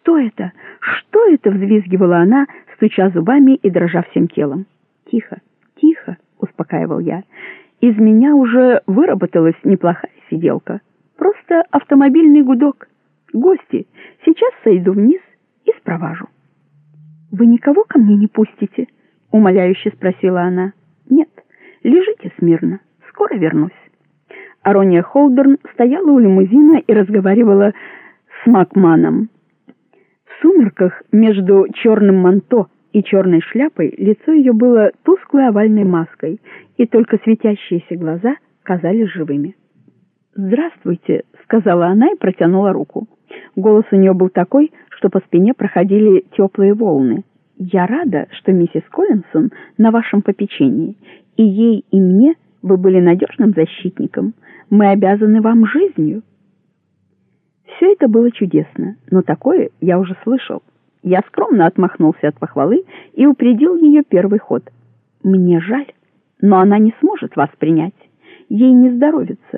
Что это? Что это?» — взвизгивала она, стуча зубами и дрожа всем телом. «Тихо, тихо», — успокаивал я. «Из меня уже выработалась неплохая сиделка. Просто автомобильный гудок. Гости. Сейчас сойду вниз и спроважу». «Вы никого ко мне не пустите?» — умоляюще спросила она. «Нет, лежите смирно. Скоро вернусь». Арония Холдерн стояла у лимузина и разговаривала с Макманом. В сумерках между черным манто и черной шляпой лицо ее было тусклой овальной маской, и только светящиеся глаза казались живыми. «Здравствуйте», — сказала она и протянула руку. Голос у нее был такой, что по спине проходили теплые волны. «Я рада, что миссис Коллинсон на вашем попечении, и ей, и мне вы были надежным защитником. Мы обязаны вам жизнью». Все это было чудесно, но такое я уже слышал. Я скромно отмахнулся от похвалы и упредил ее первый ход. «Мне жаль, но она не сможет вас принять. Ей не здоровится».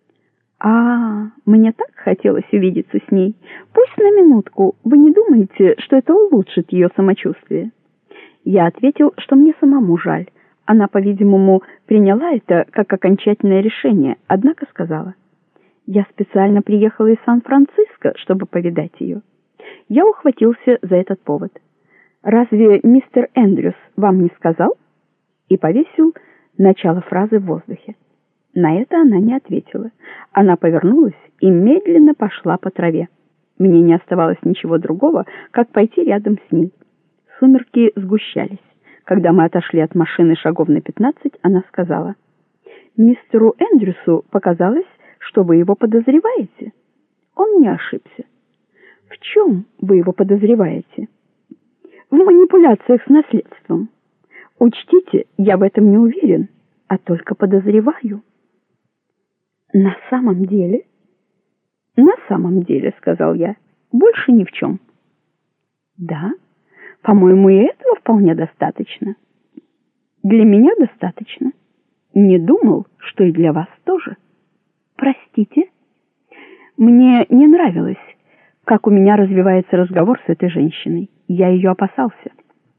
Мне так хотелось увидеться с ней. Пусть на минутку. Вы не думаете, что это улучшит ее самочувствие?» Я ответил, что мне самому жаль. Она, по-видимому, приняла это как окончательное решение, однако сказала: «Я специально приехала из Сан-Франциско, чтобы повидать ее». Я ухватился за этот повод. «Разве мистер Эндрюс вам не сказал?» И повесил начало фразы в воздухе. На это она не ответила. Она повернулась и медленно пошла по траве. Мне не оставалось ничего другого, как пойти рядом с ней. Сумерки сгущались. Когда мы отошли от машины шагов на 15, она сказала: «Мистеру Эндрюсу показалось, что вы его подозреваете». Он не ошибся. «В чем вы его подозреваете?» «В манипуляциях с наследством. Учтите, я в этом не уверен, а только подозреваю». «На самом деле?» «На самом деле», — сказал я, — «больше ни в чем». «Да, по-моему, и этого вполне достаточно». «Для меня достаточно. Не думал, что и для вас тоже». «Простите?» Мне не нравилось, как у меня развивается разговор с этой женщиной. Я ее опасался.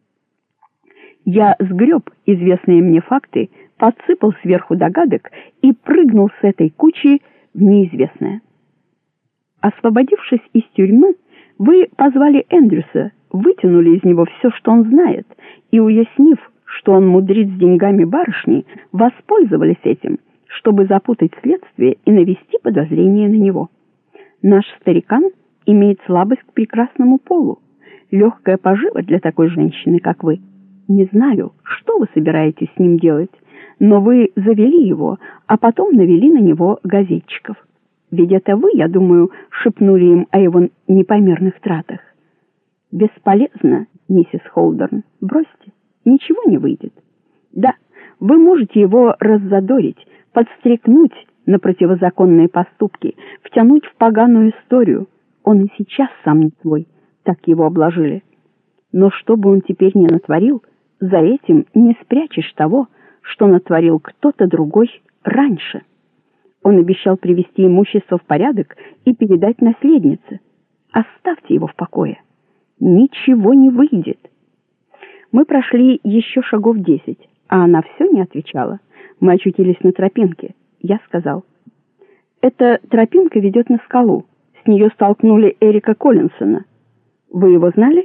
Я сгреб известные мне факты, подсыпал сверху догадок и прыгнул с этой кучи в неизвестное. Освободившись из тюрьмы, вы позвали Эндрюса, вытянули из него все, что он знает, и, уяснив, что он мудрит с деньгами барышни, воспользовались этим, чтобы запутать следствие и навести подозрение на него. Наш старикан имеет слабость к прекрасному полу, легкая пожива для такой женщины, как вы. Не знаю, что вы собираетесь с ним делать, но вы завели его, а потом навели на него газетчиков. Ведь это вы, я думаю, шепнули им о его непомерных тратах. Бесполезно, миссис Холдерн, бросьте, ничего не выйдет. Да, вы можете его раззадорить, подстрекнуть на противозаконные поступки, втянуть в поганую историю. Он и сейчас сам не свой, так его обложили. Но что бы он теперь ни натворил, за этим не спрячешь того, что натворил кто-то другой раньше. Он обещал привести имущество в порядок и передать наследнице. Оставьте его в покое. Ничего не выйдет. Мы прошли еще шагов 10, а она все не отвечала. Мы очутились на тропинке. Я сказал: «Эта тропинка ведет на скалу. С нее столкнули Эрика Коллинсона. Вы его знали?»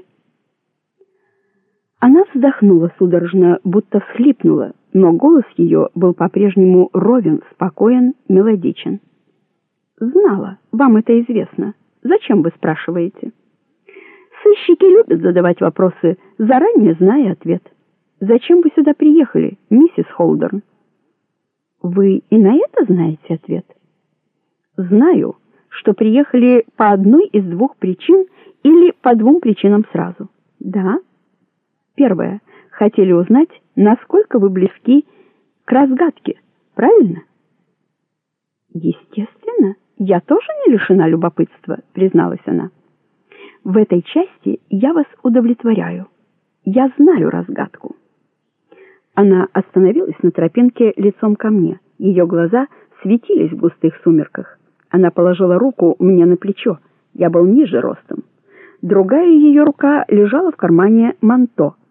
Она вздохнула судорожно, будто всхлипнула, но голос ее был по-прежнему ровен, спокоен, мелодичен. «Знала. Вам это известно. Зачем вы спрашиваете?» «Сыщики любят задавать вопросы, заранее зная ответ. Зачем вы сюда приехали, миссис Холдерн?» «Вы и на это знаете ответ?» «Знаю, что приехали по одной из двух причин или по двум причинам сразу». «Да?» «Первое. Хотели узнать, насколько вы близки к разгадке, правильно?» «Естественно, я тоже не лишена любопытства», — призналась она. «В этой части я вас удовлетворяю. Я знаю разгадку». Она остановилась на тропинке лицом ко мне. Ее глаза светились в густых сумерках. Она положила руку мне на плечо. Я был ниже ростом. Другая ее рука лежала в кармане манто.